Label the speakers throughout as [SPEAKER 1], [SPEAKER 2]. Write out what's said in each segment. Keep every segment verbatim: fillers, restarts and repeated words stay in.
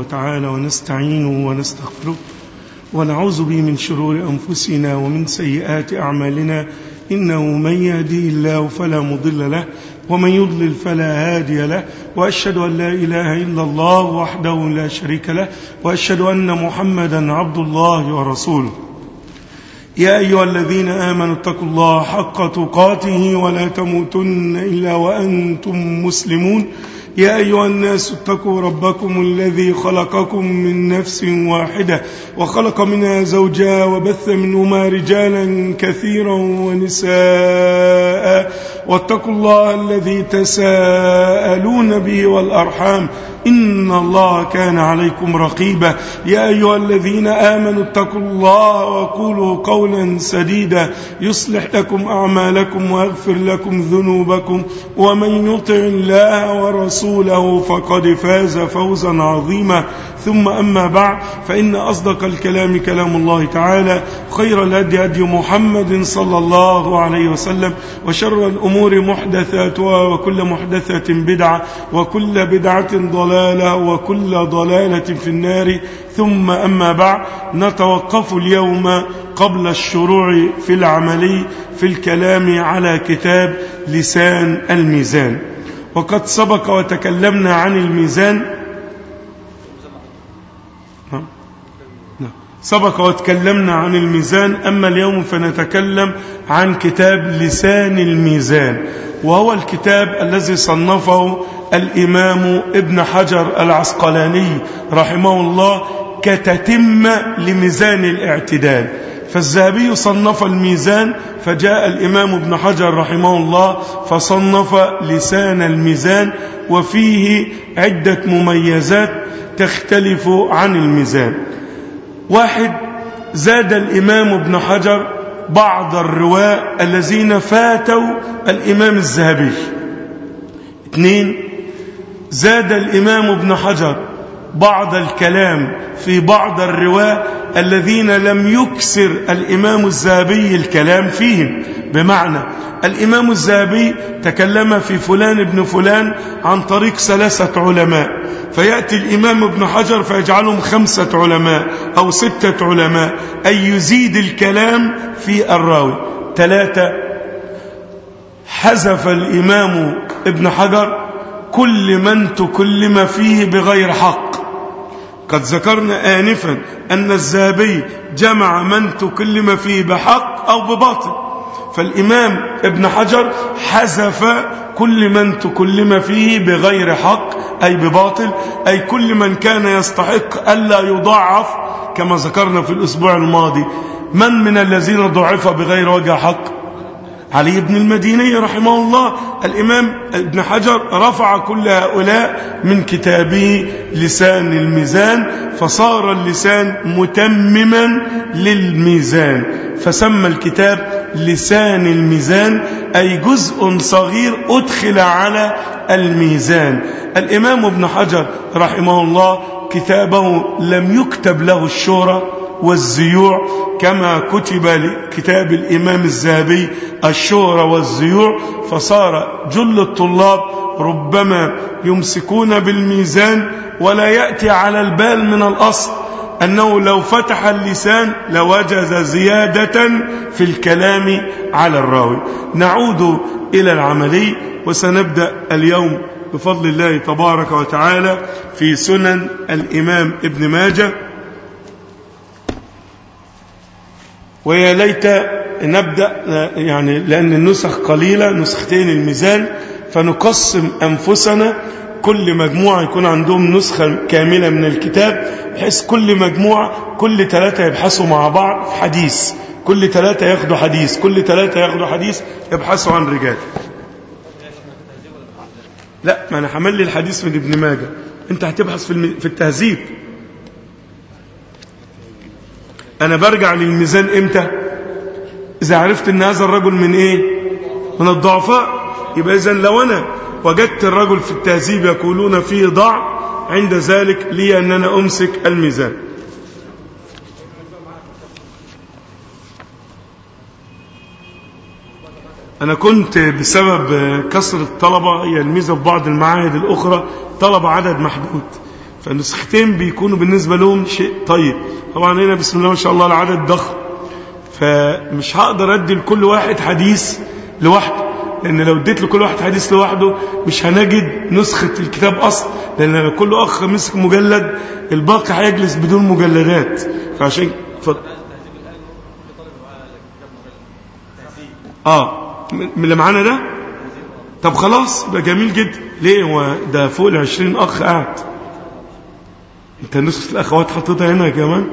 [SPEAKER 1] وتعالى ونستعينه ونستغفره ونعوذ به من شرور أنفسنا ومن سيئات أعمالنا، إنه من يهدي الله فلا مضل له ومن يضلل فلا هادي له، وأشهد أن لا إله إلا الله وحده لا شريك له، وأشهد أن محمدا عبد الله ورسوله. يا أيها الذين آمنوا اتقوا الله حق تقاته ولا تموتن إلا وأنتم مسلمون. يا أيها الناس اتقوا ربكم الذي خلقكم من نفس واحدة وخلق منها زوجها وبث منهما رجالا كثيرا ونساء، واتقوا الله الذي تساءلون به والأرحام إن الله كان عليكم رقيبا. يا أيها الذين آمنوا اتقوا الله وقولوا قولا سديدا يصلح لكم أعمالكم ويغفر لكم ذنوبكم، ومن يطع الله ورسوله فقد فاز فوزا عظيما. ثم أما بعد، فإن أصدق الكلام كلام الله تعالى، خير الهدي هدي محمد صلى الله عليه وسلم، وشر الأمور محدثاتها وكل محدثة بدعة وكل بدعة ضلالة وكل ضلالة في النار. ثم أما بعد، نتوقف اليوم قبل الشروع في العملي في الكلام على كتاب لسان الميزان. وقد سبق وتكلمنا عن الميزان سبق وتكلمنا عن الميزان أما اليوم فنتكلم عن كتاب لسان الميزان، وهو الكتاب الذي صنفه الإمام ابن حجر العسقلاني رحمه الله كتتمة لميزان الاعتدال. فالذهبي صنف الميزان، فجاء الإمام ابن حجر رحمه الله فصنف لسان الميزان، وفيه عدة مميزات تختلف عن الميزان. واحد، زاد الإمام ابن حجر بعض الرواة الذين فاتوا الإمام الذهبي. اثنين، زاد الإمام ابن حجر بعض الكلام في بعض الرواة الذين لم يكسر الإمام الذهبي الكلام فيهم، بمعنى الإمام الذهبي تكلم في فلان ابن فلان عن طريق ثلاثة علماء، فيأتي الإمام ابن حجر فيجعلهم خمسة علماء أو ستة علماء، أي يزيد الكلام في الراوي. ثلاثة، حذف الإمام ابن حجر كل من تكلم فيه بغير حق. قد ذكرنا آنفا أن الذهبي جمع من تكلم فيه بحق أو بباطل، فالإمام ابن حجر حذف كل من تكلم فيه بغير حق أي بباطل، أي كل من كان يستحق ألا يضاعف، كما ذكرنا في الأسبوع الماضي. من من الذين ضعف بغير وجه حق؟ علي بن المديني رحمه الله. الإمام ابن حجر رفع كل هؤلاء من كتابه لسان الميزان، فصار اللسان متمما للميزان، فسمى الكتاب لسان الميزان، أي جزء صغير أدخل على الميزان. الإمام ابن حجر رحمه الله كتابه لم يكتب له الشهرة والزيوع كما كتب لكتاب الإمام الذهبي الشهرة والزيوع، فصار جل الطلاب ربما يمسكون بالميزان ولا يأتي على البال من الأصل أنه لو فتح اللسان لوجد زيادة في الكلام على الراوي. نعود إلى العملي، وسنبدأ اليوم بفضل الله تبارك وتعالى في سنن الإمام ابن ماجه. ويا ليت نبدأ يعني لأن النسخ قليلة، نسختين الميزان، فنقسم أنفسنا، كل مجموعة يكون عندهم نسخة كاملة من الكتاب، بحيث كل مجموعة كل ثلاثة يبحثوا مع بعض في حديث، كل ثلاثة ياخدوا حديث، كل ثلاثة ياخدوا حديث يبحثوا عن رجال. لا، ما أنا حمل لي الحديث من ابن ماجه، أنت هتبحث في في التهذيب. أنا برجع للميزان إمتى؟ إذا عرفت أن هذا الرجل من إيه؟ من الضعفاء. يبقى إذن لو أنا وجدت الرجل في التهذيب يقولون فيه ضع، عند ذلك لي أن أنا أمسك الميزان. أنا كنت بسبب كسر الطلبة، هي الميزة في بعض المعاهد الأخرى طلب عدد محدود، فالنسختين بيكونوا بالنسبة لهم شيء طيب. طبعا هنا بسم الله ما شاء الله العدد ضخم، فمش هقدر أدي لكل واحد حديث لوحده، لأن لو اديت لكل واحد حديث لوحده مش هنجد نسخة الكتاب أصلا، لأن لو كل أخ مسك مجلد الباقي هيجلس بدون مجلدات. فعشان ف... آه من اللي معانا ده، طب خلاص يبقى جميل جدا. ليه؟ هو ده فوق العشرين أخ قاعد. انت نسخة الأخوات حطيتها هنا كمان؟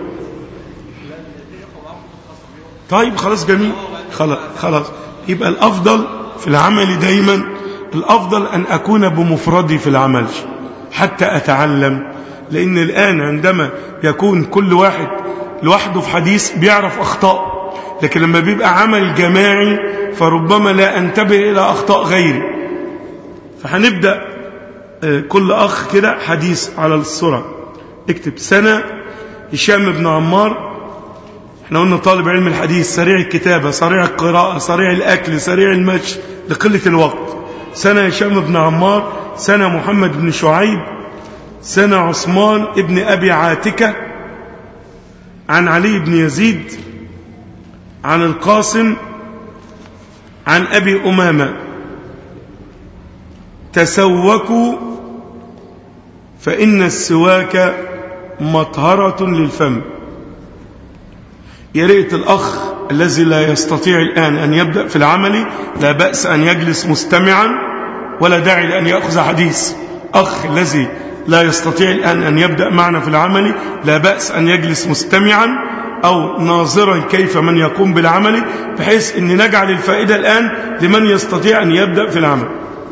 [SPEAKER 1] طيب خلاص جميل، خلاص خلاص. يبقى الأفضل في العمل دايما، الأفضل أن أكون بمفردي في العمل حتى أتعلم، لأن الآن عندما يكون كل واحد لوحده في حديث بيعرف أخطاء، لكن لما بيبقى عمل جماعي فربما لا أنتبه إلى أخطاء غيري. فهنبدأ كل أخ كده حديث على السرعة. اكتب سنة هشام بن عمار. احنا قلنا طالب علم الحديث سريع الكتابة، سريع القراءة، سريع الأكل، سريع المشي لقلة الوقت. سنة هشام بن عمار، سنة محمد بن شعيب، سنة عثمان ابن أبي عاتكة، عن علي بن يزيد، عن القاسم، عن أبي أمامة: تسوكوا فإن السواك مطهرة للفم. يا ريت الأخ الذي لا يستطيع الآن أن يبدأ في العمل لا بأس أن يجلس مستمعا، ولا داعي لأن يأخذ حديث. أخ الذي لا يستطيع الآن أن يبدأ معنا في العمل لا بأس أن يجلس مستمعا أو ناظرا كيف من يقوم بالعمل، بحيث أن نجعل الفائدة الآن لمن يستطيع أن يبدأ في العمل.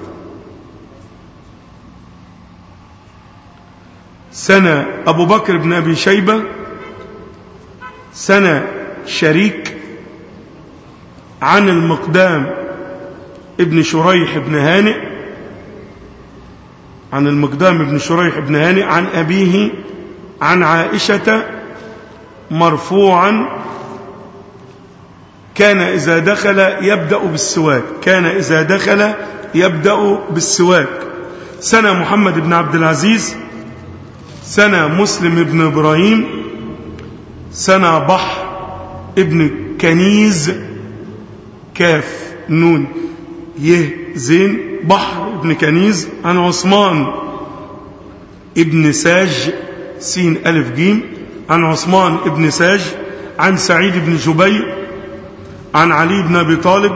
[SPEAKER 1] سنة أبو بكر بن أبي شيبة، سنة شريك، عن المقدام ابن شريح بن هانئ، عن المقدام ابن شريح بن هانئ عن أبيه عن عائشة مرفوعا: كان إذا دخل يبدأ بالسواك، كان إذا دخل يبدأ بالسواك. سنة محمد بن عبد العزيز، سنة مسلم بن إبراهيم، سنة بحر ابن كنيز، كاف نون يه زين، بحر ابن كنيز، عن عثمان ابن ساج، سين ألف جيم، عن عثمان ابن ساج، عن سعيد بن جبير، عن علي بن أبي طالب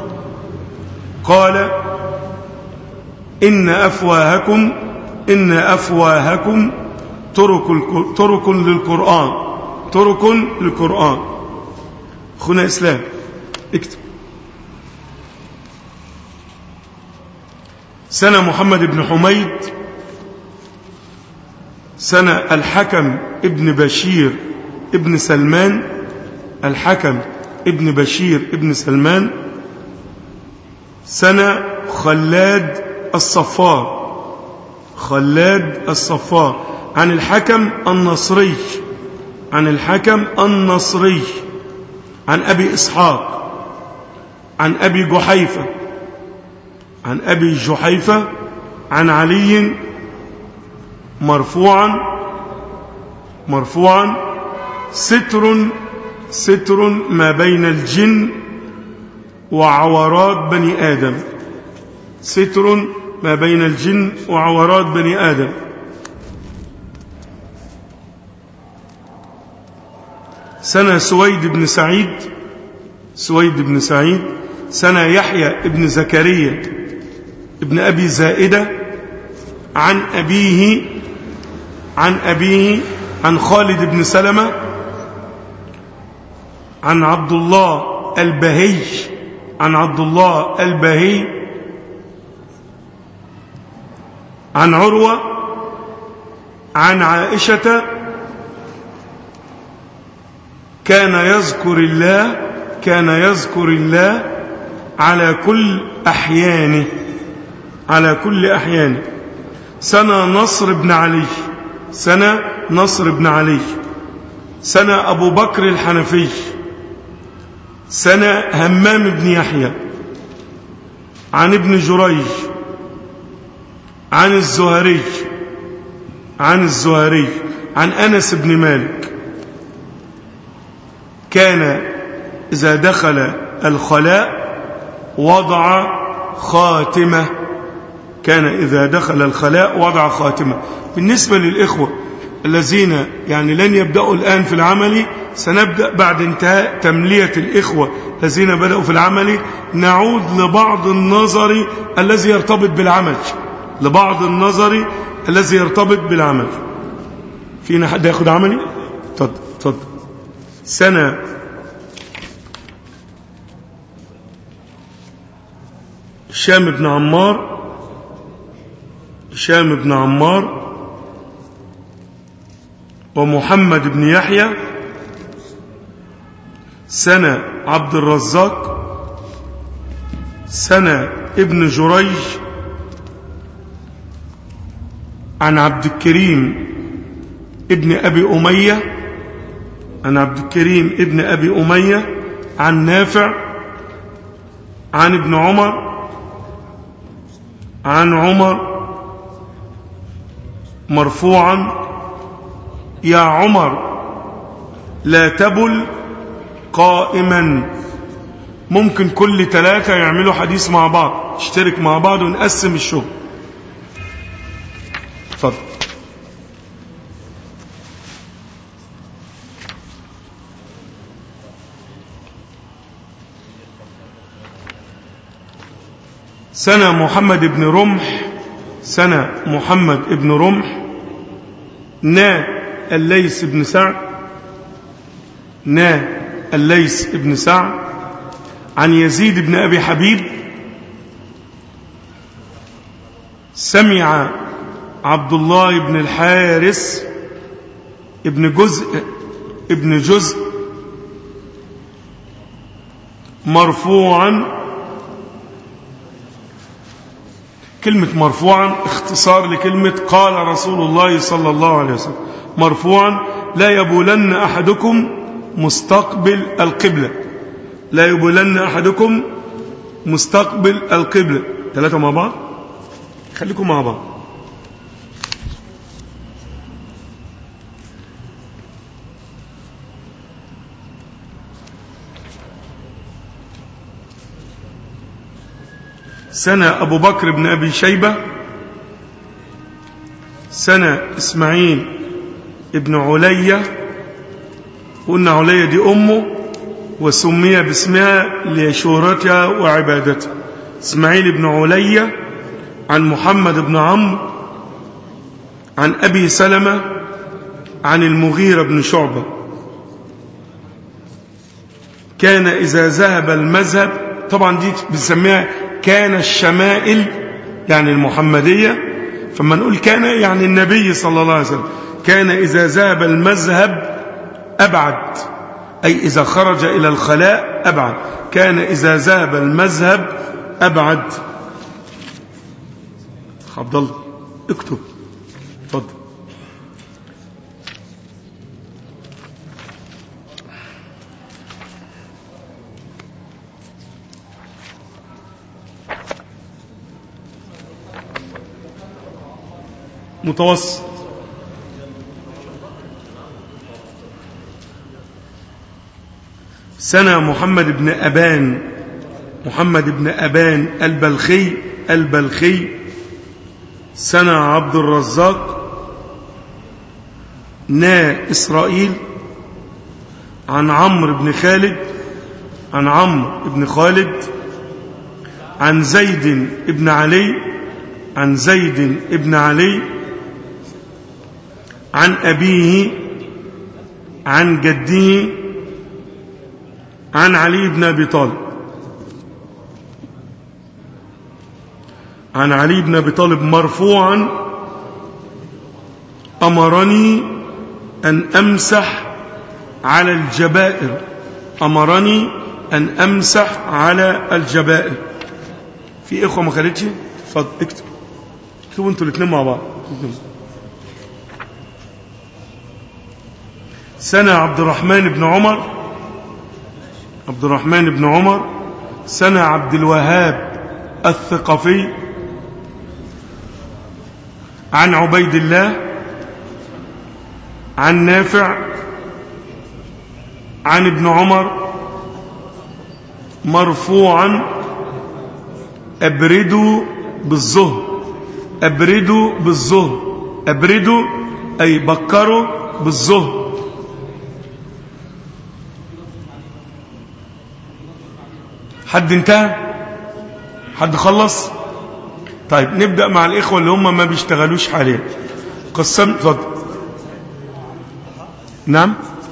[SPEAKER 1] قال: إن أفواهكم إن أفواهكم ترك ترك للقرآن، ترك للقرآن. أخونا إسلام اكتب. سنة محمد بن حميد، سنة الحكم ابن بشير ابن سلمان، الحكم ابن بشير ابن سلمان. سنة خلاد الصفار، خلاد الصفار، عن الحكم النصري، عن الحكم النصري، عن أبي إسحاق، عن أبي جحيفة، عن أبي جحيفة، عن علي مرفوعا مرفوعا: ستر ستر ما بين الجن وعورات بني آدم، ستر ما بين الجن وعورات بني آدم. سنة سويد بن سعيد، سويد بن سعيد، سنة يحيى ابن زكريا ابن أبي زائدة، عن أبيه عن أبيه عن خالد بن سلمة، عن عبد الله البهي، عن عبد الله البهي، عن عروة، عن عائشة: كان يذكر الله كان يذكر الله على كل أحيانه، على كل أحيانه. سنة نصر بن علي، سنة نصر بن علي، سنة أبو بكر الحنفي، سنة همام بن يحيى، عن ابن جريج، عن الزهري، عن الزهري عن أنس بن مالك كان إذا دخل الخلاء وضع خاتمة. كان إذا دخل الخلاء وضع خاتمة. بالنسبة للإخوة الذين يعني لن يبدأوا الآن في العمل، سنبدأ بعد انتهاء تملية الإخوة الذين بدأوا في العمل، نعود لبعض النظر الذي يرتبط بالعمل لبعض النظر الذي يرتبط بالعمل. فينا حد ياخد عملي؟ اتفضل اتفضل. سنة هشام بن عمار هشام بن عمار ومحمد بن يحيى. سنة عبد الرزاق. سنة ابن جريج عن عبد الكريم ابن أبي أمية عن عبد الكريم ابن أبي أمية عن نافع عن ابن عمر عن عمر مرفوعا: يا عمر لا تبل قائما. ممكن كل ثلاثة يعملوا حديث مع بعض، اشترك مع بعض ونقسم الشغل. اتفضل. سنة محمد بن رمح سنة محمد بن رمح نا الليث بن سعد نا الليث بن سعد عن يزيد بن أبي حبيب سمع عبد الله بن الحارث ابن جزء ابن جزء مرفوعا. كلمة مرفوعا اختصار لكلمة قال رسول الله صلى الله عليه وسلم. مرفوعا: لا يبولن أحدكم مستقبل القبلة لا يبولن أحدكم مستقبل القبلة. ثلاثة مع بعض، خليكم مع بعض. سنة أبو بكر بن أبي شيبة. سنة إسماعيل ابن علية. قلنا علية دي أمه وسمي باسمها لشهرتها وعبادتها. إسماعيل بن علية عن محمد بن عمرو عن أبي سلمة عن المغيرة بن شعبة كان إذا ذهب المذهب. طبعا دي بنسميها كان الشمائل يعني المحمدية، فما نقول كان يعني النبي صلى الله عليه وسلم كان إذا ذهب المذهب أبعد، أي إذا خرج إلى الخلاء أبعد. كان إذا ذهب المذهب أبعد. عبد الله اكتب. اتفضل. متوسط. سنة محمد بن أبان محمد بن أبان البلخي البلخي سنة عبد الرزاق نا إسرائيل عن عمرو بن خالد عن عمرو بن خالد عن زيد بن علي عن زيد بن علي عن أبيه عن جده عن علي بن أبي طالب عن علي بن أبي طالب مرفوعا: أمرني أن أمسح على الجبائر أمرني أن أمسح على الجبائر. في إخوة ما خلتش؟ فضل اكتب اكتبوا انتوا الاثنين مع بعض. سنة عبد الرحمن بن عمر عبد الرحمن بن عمر سنة عبد الوهاب الثقفي عن عبيد الله عن نافع عن ابن عمر مرفوعا أبردوا بالظهر أبردوا بالظهر أبردوا أي بكروا بالظهر. حد انتهى؟ حد خلص؟ طيب نبدأ مع الإخوة اللي هم ما بيشتغلوش حاليا. قسم اتفضل. نعم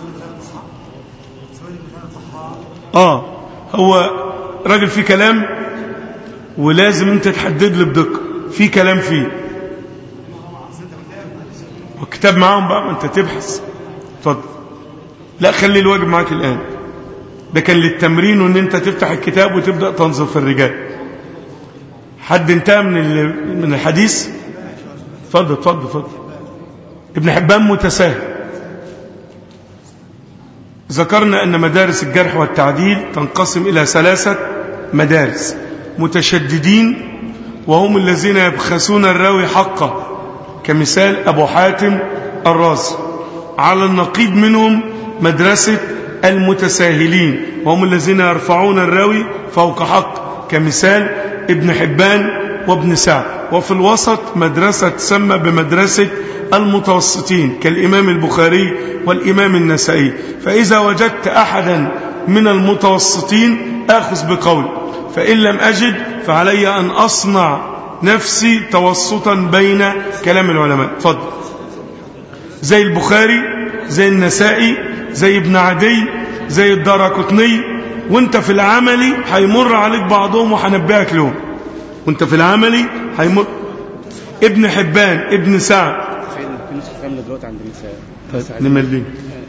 [SPEAKER 1] اه هو راجل فيه كلام ولازم انت تحدد له بدقة في كلام فيه والكتاب معاهم بقى ما انت تبحث. اتفضل. لا خلي الواجب معاك الآن ده كان للتمرين وان انت تفتح الكتاب وتبدأ تنظر في الرجال. حد انتهى من من الحديث؟ اتفضل اتفضل اتفضل. ابن حبان متساهل. ذكرنا أن مدارس الجرح والتعديل تنقسم إلى ثلاثة مدارس: متشددين وهم الذين يبخسون الراوي حقه كمثال أبو حاتم الرازي. على النقيض منهم مدرسة المتساهلين وهم الذين يرفعون الراوي فوق حق كمثال ابن حبان وابن سعد. وفي الوسط مدرسة تسمى بمدرسة المتوسطين كالإمام البخاري والإمام النسائي. فإذا وجدت أحدا من المتوسطين آخذ بقول، فإن لم أجد فعلي أن أصنع نفسي توسطا بين كلام العلماء. فضل. زي البخاري زي النسائي زي ابن عدي زي الدارقطني. وانت في العملي هيمر عليك بعضهم وهنبهك لهم. وانت في العملي هيمر ابن حبان ابن سعد نمليه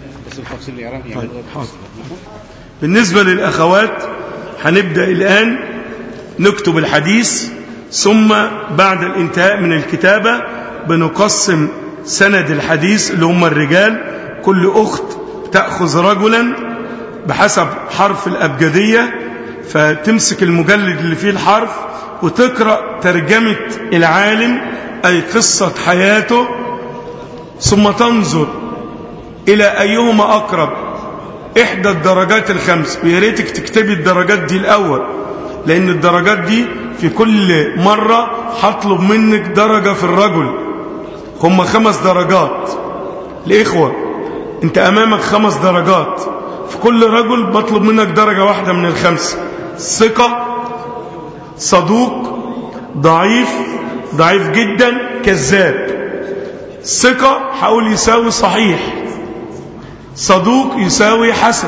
[SPEAKER 1] بالنسبة للأخوات هنبدأ الآن نكتب الحديث ثم بعد الانتهاء من الكتابة بنقسم سند الحديث اللي هم الرجال. كل أخت تأخذ رجلا بحسب حرف الأبجدية فتمسك المجلد اللي فيه الحرف وتقرأ ترجمة العالم أي قصة حياته ثم تنظر إلى أيهما أقرب إحدى الدرجات الخمس. وياريتك تكتبي الدرجات دي الأول لأن الدرجات دي في كل مرة هطلب منك درجة في الرجل. هم خمس درجات الإخوة أنت أمامك خمس درجات في كل رجل بطلب منك درجة واحدة من الخمسة: ثقة صدوق ضعيف ضعيف جدا كذاب. ثقة هقول يساوي صحيح، صدوق يساوي حسن،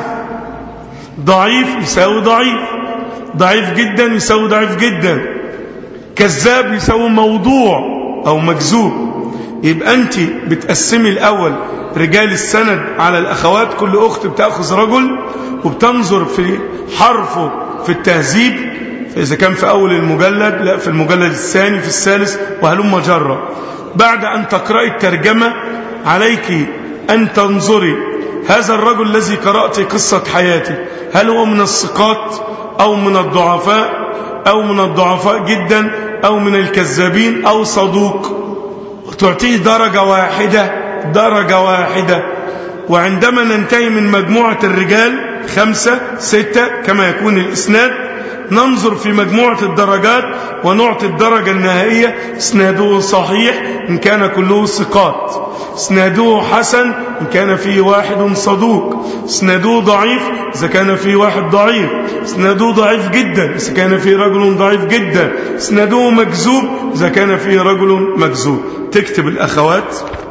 [SPEAKER 1] ضعيف يساوي ضعيف، ضعيف جدا يساوي ضعيف جدا، كذاب يساوي موضوع أو مكذوب. يبقى أنت بتقسمي الأول رجال السند على الأخوات. كل أخت بتأخذ رجل وبتنظر في حرفه في التهذيب فإذا كان في أول المجلد لا في المجلد الثاني في الثالث وهلم جرة. بعد أن تقرأي الترجمة عليك أن تنظري هذا الرجل الذي قرأت قصة حياته هل هو من الثقات أو من الضعفاء أو من الضعفاء جدا أو من الكذابين أو صدوق، وتعطيه درجة واحدة درجة واحدة. وعندما ننتهي من مجموعة الرجال خمسة ستة كما يكون الإسناد ننظر في مجموعة الدرجات ونعطي الدرجة النهائية: اسناده صحيح إن كان كله ثقات، اسناده حسن إن كان فيه واحد صدوق، اسناده ضعيف إذا كان فيه واحد ضعيف، اسناده ضعيف جدا إذا كان فيه رجل ضعيف جدا، اسناده مكذوب إذا كان فيه رجل مكذوب. تكتب الأخوات.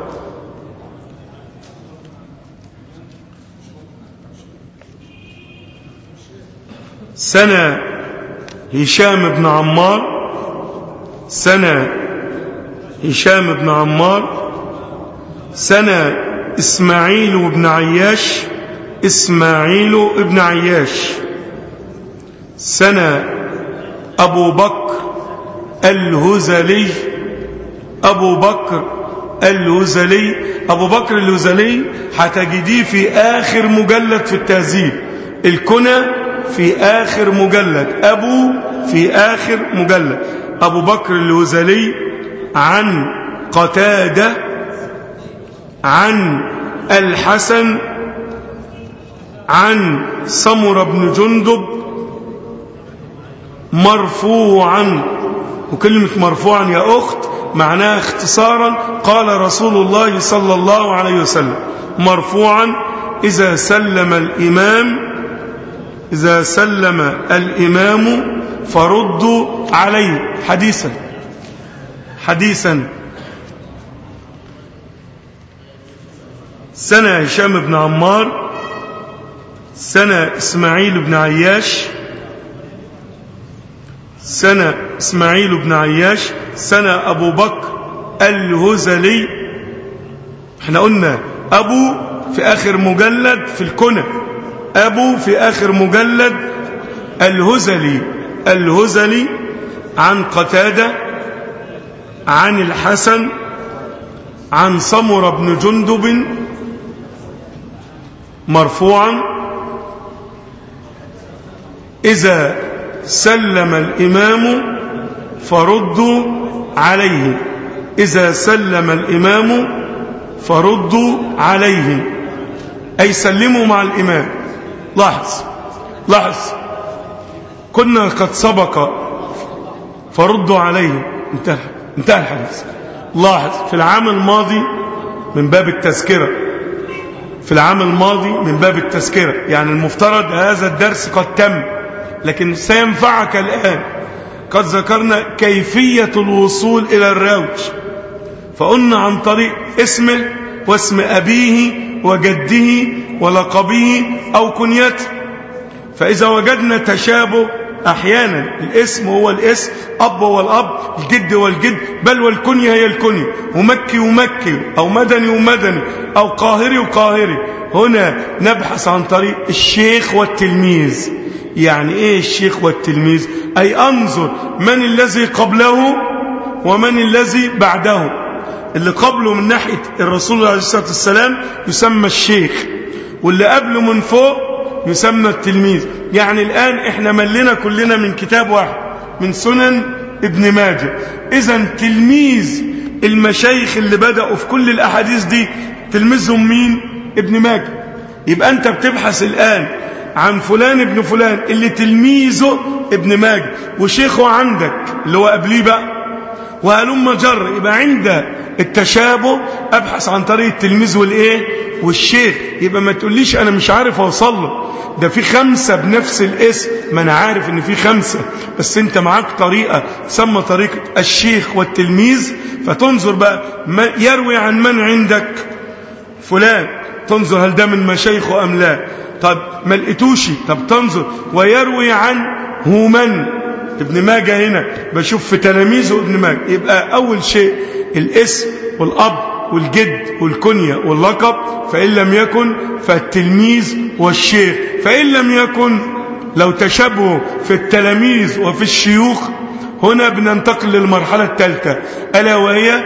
[SPEAKER 1] سنة هشام بن عمار سنة هشام بن عمار سنة إسماعيل بن عياش إسماعيل بن عياش سنة أبو بكر الهزلي أبو بكر الهزلي أبو بكر الهزلي هتجديه في آخر مجلد في التهذيب. الكنى في آخر مجلد، أبو في آخر مجلد. أبو بكر الهزلي عن قتادة عن الحسن عن سمرة بن جندب مرفوعا. وكلمة مرفوعا يا أخت معناها اختصارا قال رسول الله صلى الله عليه وسلم مرفوعا إذا سلم الإمام إذا سلم الإمام فردوا عليه حديثا حديثا سنة هشام بن عمار، سنة إسماعيل بن عياش، سنة إسماعيل بن عياش، سنة أبو بكر الهزلي. احنا قلنا أبو في آخر مجلد في الكنى، أبو في آخر مجلد الهزلي الهزلي عن قتادة عن الحسن عن سمرة بن جندب مرفوعا إذا سلم الإمام فردوا عليه إذا سلم الإمام فردوا عليه أي سلموا مع الإمام. لاحظ لاحظ كنا قد سبق فردوا عليه انتهى انتهى الحديث. لاحظ في العام الماضي من باب التذكرة في العام الماضي من باب التذكرة يعني المفترض هذا الدرس قد تم، لكن سينفعك الآن. قد ذكرنا كيفية الوصول إلى الراوي، فقلنا عن طريق اسمه واسم أبيه وجده ولقبه أو كنيته. فإذا وجدنا تشابه أحيانا الاسم هو الاسم، أب هو الأب، الجد هو الجد، بل والكنية هي الكنية، ومكي ومكي أو مدني ومدني أو قاهري وقاهري. هنا نبحث عن طريق الشيخ والتلميذ. يعني إيه الشيخ والتلميذ؟ أي أنظر من الذي قبله ومن الذي بعده. اللي قبله من ناحية الرسول عليه الصلاة والسلام يسمى الشيخ، واللي قبله من فوق يسمى التلميذ. يعني الآن احنا ملنا كلنا من كتاب واحد من سنن ابن ماجه. إذن تلميذ المشايخ اللي بدأوا في كل الأحاديث دي تلميذهم مين؟ ابن ماجه. يبقى أنت بتبحث الآن عن فلان ابن فلان اللي تلميذه ابن ماجه وشيخه عندك اللي هو قبليه بقى، وهلم جر. يبقى عند التشابه أبحث عن طريق التلميذ والإيه والشيخ. يبقى ما تقوليش أنا مش عارف أوصل له، ده في خمسة بنفس الاسم. ما أنا عارف إن في خمسة، بس أنت معاك طريقة تسمى طريقة الشيخ والتلميذ. فتنظر بقى ما يروي عن من عندك فلان، تنظر هل ده من مشايخه أم لا. طب ما لقيتوش، طب تنظر ويروي عن هو من ابن ماجه. هنا بشوف في تلاميذه ابن ماجه. يبقى أول شيء الاسم والأب والجد والكنية واللقب، فإن لم يكن فالتلميذ والشيخ. فإن لم يكن لو تشابهوا في التلاميذ وفي الشيوخ، هنا بننتقل للمرحلة الثالثة ألا وهي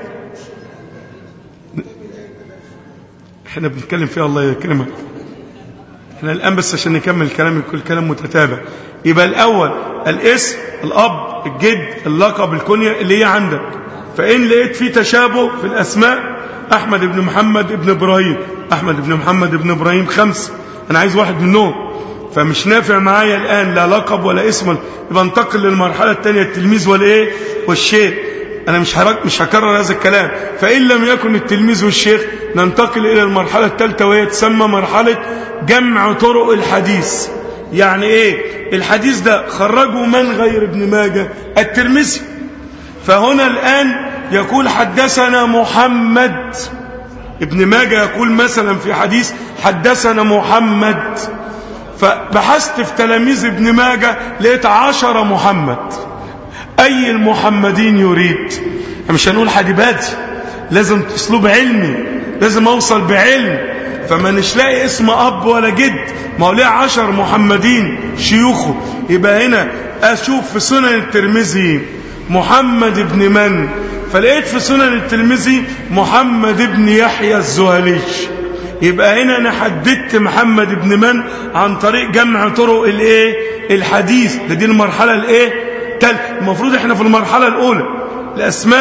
[SPEAKER 1] احنا بنتكلم فيها الله يكرمك. احنا الآن بس عشان نكمل كلام كل كلام متتابع. يبقى الأول الاسم الأب الجد اللقب الكنية اللي هي عندك. فإن لقيت في تشابه في الأسماء، أحمد بن محمد بن إبراهيم، أحمد بن محمد بن إبراهيم خمسة، أنا عايز واحد منهم، فمش نافع معايا الآن لا لقب ولا اسم. يبقى انتقل للمرحلة الثانية التلميذ والإيه والشيخ. أنا مش هرك مش هكرر هذا الكلام. فإن لم يكن التلميذ والشيخ ننتقل إلى المرحلة الثالثة وهي تسمى مرحلة جمع طرق الحديث. يعني إيه الحديث ده خرجه من غير ابن ماجه؟ الترمذي. فهنا الآن يقول حدثنا محمد، ابن ماجه يقول مثلا في حديث حدثنا محمد، فبحثت في تلاميذ ابن ماجه لقيت عشر محمد. أي المحمدين يريد؟ مش هنقول حديباتي، لازم اسلوب علمي، لازم أوصل بعلم. فما نشلاقي اسم أب ولا جد، ما هو ليه عشر محمدين شيوخه. يبقى هنا أشوف في سنن الترمذي محمد بن من، فلقيت في سنن الترمذي محمد بن يحيى الزهلي. يبقى هنا أنا حددت محمد بن من عن طريق جمع طرق الايه الحديث. ده دي المرحلة الايه الثالثة. المفروض احنا في المرحلة الأولى الأسماء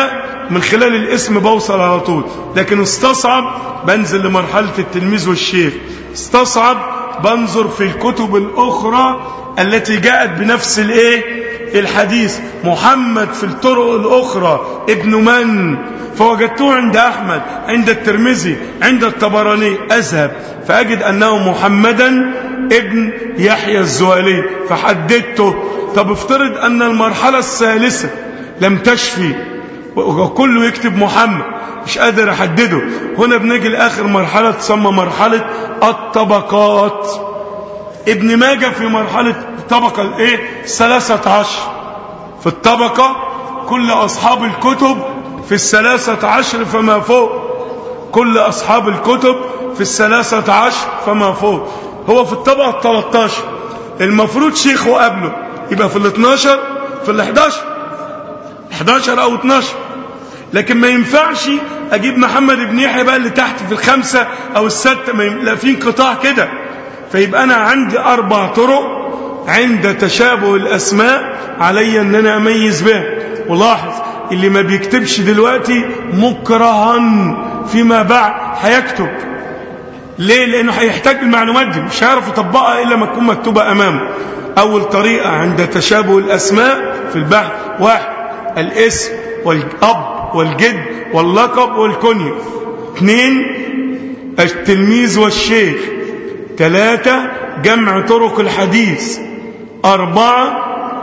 [SPEAKER 1] من خلال الاسم بوصل على طول. لكن استصعب بنزل لمرحلة التلميذ والشيخ، استصعب بنظر في الكتب الأخرى التي جاءت بنفس الايه الحديث. محمد في الطرق الأخرى ابن من؟ فوجدته عند أحمد، عند الترمذي، عند الطبراني. أذهب فأجد أنه محمدا ابن يحيى الزوالي فحددته. طب افترض أن المرحلة الثالثة لم تشفي وكله يكتب محمد، مش قادر أحدده. هنا بنجي لآخر مرحلة تسمى مرحلة الطبقات. ابن ماجه في مرحلة الطبقة الايه الثلاثة عشر. في الطبقة كل أصحاب الكتب في الثلاثة عشر فما فوق، كل أصحاب الكتب في الثلاثة عشر فما فوق. هو في الطبقة الثلاثة عشر، المفروض شيخه قبله يبقى في الاثناشر، في الحداشر، حداشر أو اتناشر. لكن ما ينفعش أجيب محمد بن يحيى بقى اللي تحت في الخمسة أو الستة، لا في انقطاع كده. فيبقى أنا عندي أربع طرق عند تشابه الأسماء علي أن أنا أميز بها. ولاحظ اللي ما بيكتبش دلوقتي مكرها فيما بعد هيكتب. ليه؟ لأنه هيحتاج المعلومات دي، مش هيعرف يطبقها إلا ما تكون مكتوبة أمامه. أول طريقة عند تشابه الأسماء في البحث: واحد، الاسم والأب والجد واللقب والكنية. اثنين، التلميذ والشيخ. ثلاثة، جمع طرق الحديث. أربعة،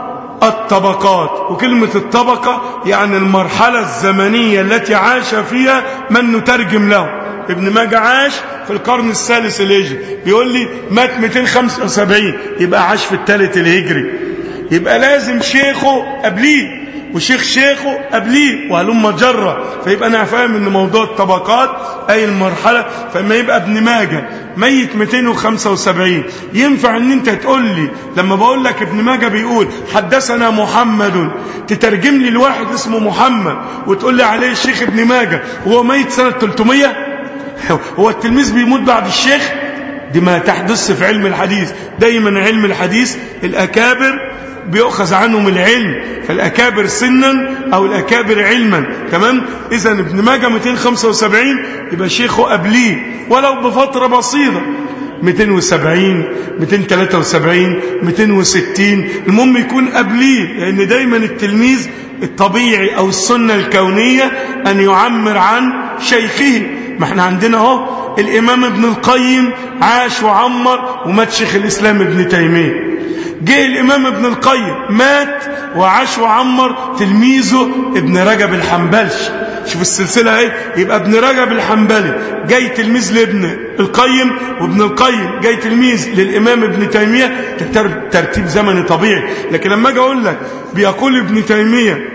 [SPEAKER 1] الطبقات. وكلمة الطبقة يعني المرحلة الزمنية التي عاش فيها من نترجم له. ابن ماجه عاش في القرن الثالث الهجري، بيقول لي مات مئتين وخمسة وسبعين، يبقى عاش في الثالث الهجري. يبقى لازم شيخه قبليه وشيخ شيخه قبليه وهلم جرة. فيبقى أنا فاهم أن موضوع الطبقات أي المرحلة. فما يبقى ابن ماجه ميت مئتين وخمسة وسبعين، ينفع أن أنت تقول لي لما بقول لك ابن ماجه بيقول حدثنا محمد، تترجم لي الواحد اسمه محمد وتقول لي عليه الشيخ ابن ماجه وهو ميت سنة ثلاثمية؟ هو التلميذ بيموت بعد الشيخ؟ دي ما تحدث في علم الحديث. دايما علم الحديث الأكابر بيؤخذ عنهم العلم، فالأكابر سنا أو الأكابر علما. تمام؟ إذا ابن ماجه مئتين وخمسة وسبعين يبقى شيخه قبليه ولو بفترة بسيطة، مئتين وسبعين، مئتين وثلاثة وسبعين، مئتين وستين، المهم يكون قبليه. لأن دايما التلميذ الطبيعي أو السنة الكونية أن يعمر عن شيخه. ما احنا عندنا اهو الإمام ابن القيم عاش وعمر ومات شيخ الإسلام ابن تيمية. جه الإمام ابن القيم مات وعاش وعمر تلميذه ابن رجب الحنبلي. شوف السلسلة اهي، يبقى ابن رجب الحنبلي جاي تلميذ لابن القيم، وابن القيم جاي تلميذ للإمام ابن تيمية. ترتيب زمني طبيعي. لكن لما اجي اقول لك بيقول ابن تيمية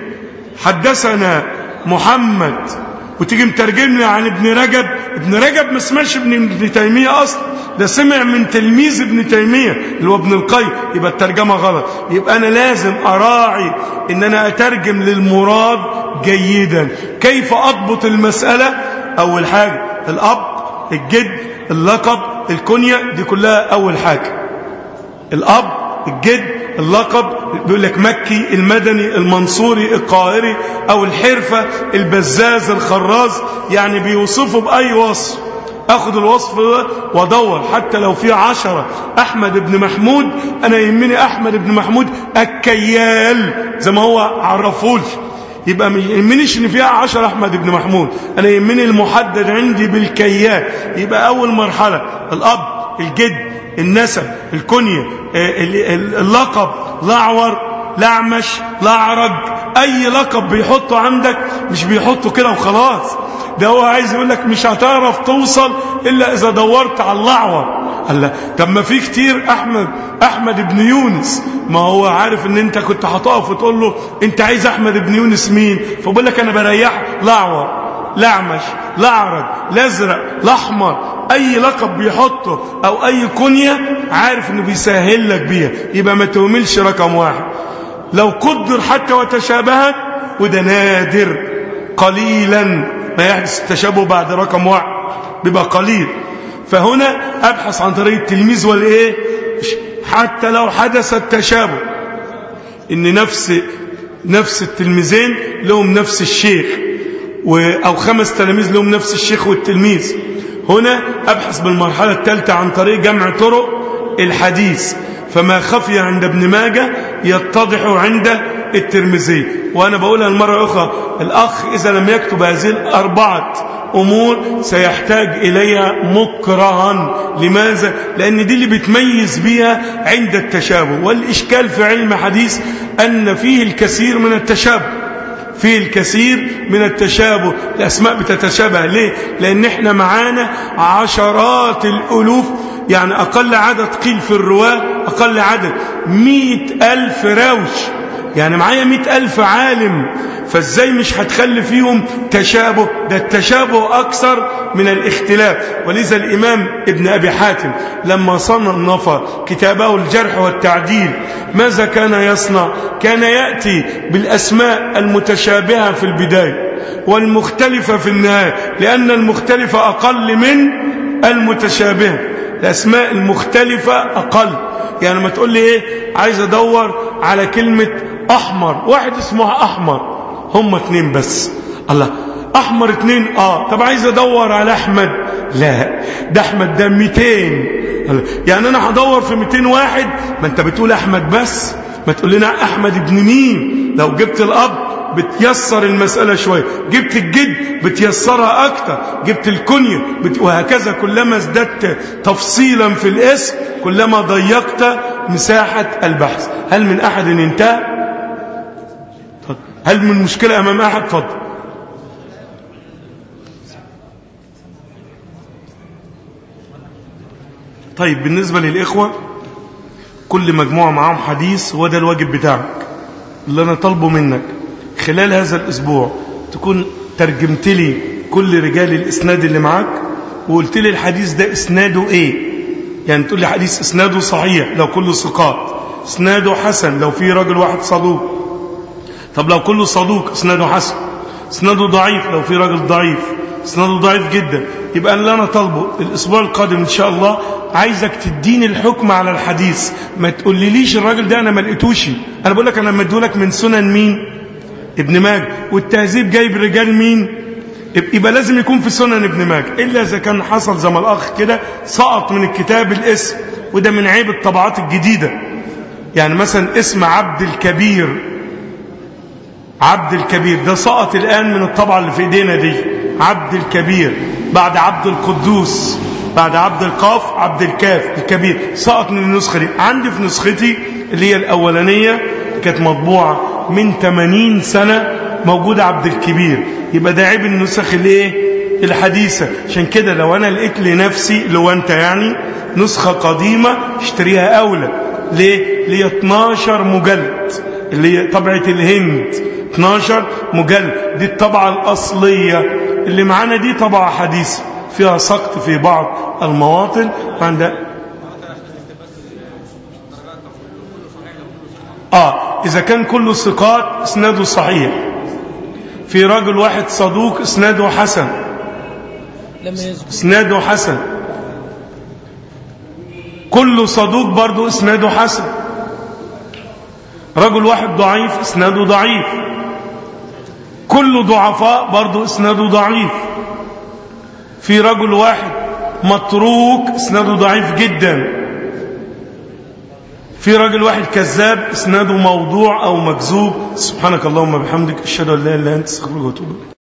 [SPEAKER 1] حدثنا محمد وتيجي مترجمني عن ابن رجب، ابن رجب ما سمعش ابن ابن تيمية أصلا، ده سمع من تلميذ ابن تيمية اللي هو ابن القيم. يبقى الترجمة غلط. يبقى أنا لازم أراعي إن أنا أترجم للمراد جيدا. كيف أضبط المسألة؟ أول حاجة الأب، الجد، اللقب، الكنية، دي كلها أول حاجة. الأب، الجد، اللقب، بيقول لك مكي، المدني، المنصوري، القاهري، او الحرفة، البزاز، الخراز، يعني بيوصفه بأي وصف. اخد الوصف ده وادور حتى لو في عشرة احمد بن محمود، انا يهمني احمد بن محمود الكيال زي ما هو عرفولي. يبقى ما يهمنيش ان فيها عشرة احمد بن محمود، انا يهمني المحدد عندي بالكيال. يبقى اول مرحلة الاب، الجد، النسب، الكنية، اللقب، لعور، لعمش، لعرج. اي لقب بيحطه عندك مش بيحطه كده وخلاص، ده هو عايز يقول لك مش هتعرف توصل الا اذا دورت على اللعور. الله، طب ما في كتير احمد احمد بن يونس، ما هو عارف ان انت كنت هتقف وتقول له انت عايز احمد بن يونس مين، فبقول لك انا بريح لعور، لعمش، لعرج، لازرق، لاحمر. اي لقب بيحطه او اي كنية عارف انه بيسهل لك بيها. يبقى ما تهملش رقم واحد. لو قدر حتى وتشابهت، وده نادر قليلا ما يحدث التشابه بعد رقم واحد، بيبقى قليل. فهنا ابحث عن طريق التلميذ والايه، حتى لو حدث التشابه ان نفس نفس التلميذين لهم نفس الشيخ، أو خمس تلاميذ لهم نفس الشيخ والتلميذ. هنا أبحث بالمرحلة الثالثة عن طريق جمع طرق الحديث، فما خفي عند ابن ماجه يتضح عند الترمذي. وأنا بقولها المرة أخرى، الأخ إذا لم يكتب هذه الأربعة أمور سيحتاج إليها مكرها. لماذا؟ لأن دي اللي بتميز بيها عند التشابه. والإشكال في علم حديث أن فيه الكثير من التشابه، فيه الكثير من التشابه. الأسماء بتتشابه. ليه؟ لأن احنا معانا عشرات الألوف، يعني أقل عدد قيل في الرواة أقل عدد مئة ألف راوش، يعني معايا مئة ألف عالم، فازاي مش هتخلي فيهم تشابه؟ ده التشابه أكثر من الاختلاف. ولذا الإمام ابن أبي حاتم لما صنف كتابه الجرح والتعديل ماذا كان يصنع؟ كان يأتي بالأسماء المتشابهة في البداية والمختلفة في النهاية، لأن المختلفة أقل من المتشابهة. الأسماء المختلفة أقل. يعني ما تقول لي إيه، عايز أدور على كلمة أحمر، واحد اسمه أحمر، هم اتنين بس. الله، أحمر اتنين، آه طب عايز أدور على أحمد، لا ده أحمد ده مئتين. يعني أنا هدور في مئتين واحد؟ ما أنت بتقول أحمد بس، ما تقول لنا أحمد ابن مين. لو جبت الأب بتيسر المسألة شوية، جبت الجد بتيسرها أكتر، جبت الكنية بت... وهكذا. كلما ازددت تفصيلا في الاسم كلما ضيقت مساحة البحث. هل من أحد انتهى؟ هل من مشكلة أمام أحد؟ فضل. طيب، بالنسبة للإخوة كل مجموعة معهم حديث، وده الواجب بتاعك اللي أنا طالبه منك خلال هذا الأسبوع، تكون ترجمت لي كل رجال الإسناد اللي معاك وقلت لي الحديث ده إسناده إيه. يعني تقول لي حديث إسناده صحيح لو كله ثقات، إسناده حسن لو في راجل واحد صدوق. طب لو كله صدوق إسناده حسن، إسناده ضعيف لو في راجل ضعيف، إسناده ضعيف جدا. يبقى اللي أنا طالبه الأسبوع القادم إن شاء الله عايزك تديني الحكم على الحديث. ما تقول ليش الراجل ده أنا ما لقيتوش، أنا بقول لك أنا مديهولك من سنن مين؟ ابن ماجه. والتهذيب جايب رجال مين؟ يبقى لازم يكون في سنن ابن ماجه، إلا إذا كان حصل زي ما الأخ كده سقط من الكتاب الاسم، وده من عيب الطبعات الجديدة. يعني مثلا اسم عبد الكبير، عبد الكبير ده سقط الآن من الطبعة اللي في ايدينا دي. عبد الكبير بعد عبد القدوس، بعد عبد القاف عبد الكاف الكبير، سقط من النسخة دي. عندي في نسختي اللي هي الأولانية كانت مطبوعة من ثمانين سنة موجودة عبد الكبير. يبقى ده عيب النسخ الايه الحديثة. عشان كده لو أنا لقيت لنفسي، لو أنت يعني نسخة قديمة اشتريها أولى. ليه؟ اللي هي اتناشر مجلد، اللي هي طبعة الهند اتناشر مجلد، دي الطبعة الأصلية. اللي معانا دي طبعة حديثة فيها سقط في بعض المواطن. عند آه إذا كان كله ثقات اسناده صحيح، في راجل واحد صدوق اسناده حسن، اسناده حسن. كله صدوق برضو اسناده حسن. رجل واحد ضعيف اسناده ضعيف. كله ضعفاء برضو اسناده ضعيف. في رجل واحد متروك اسناده ضعيف جدا. في راجل واحد كذاب اسناده موضوع او مكذوب. سبحانك اللهم وبحمدك اشهد ان لا اله الا انت استغفرك واتوب اليك.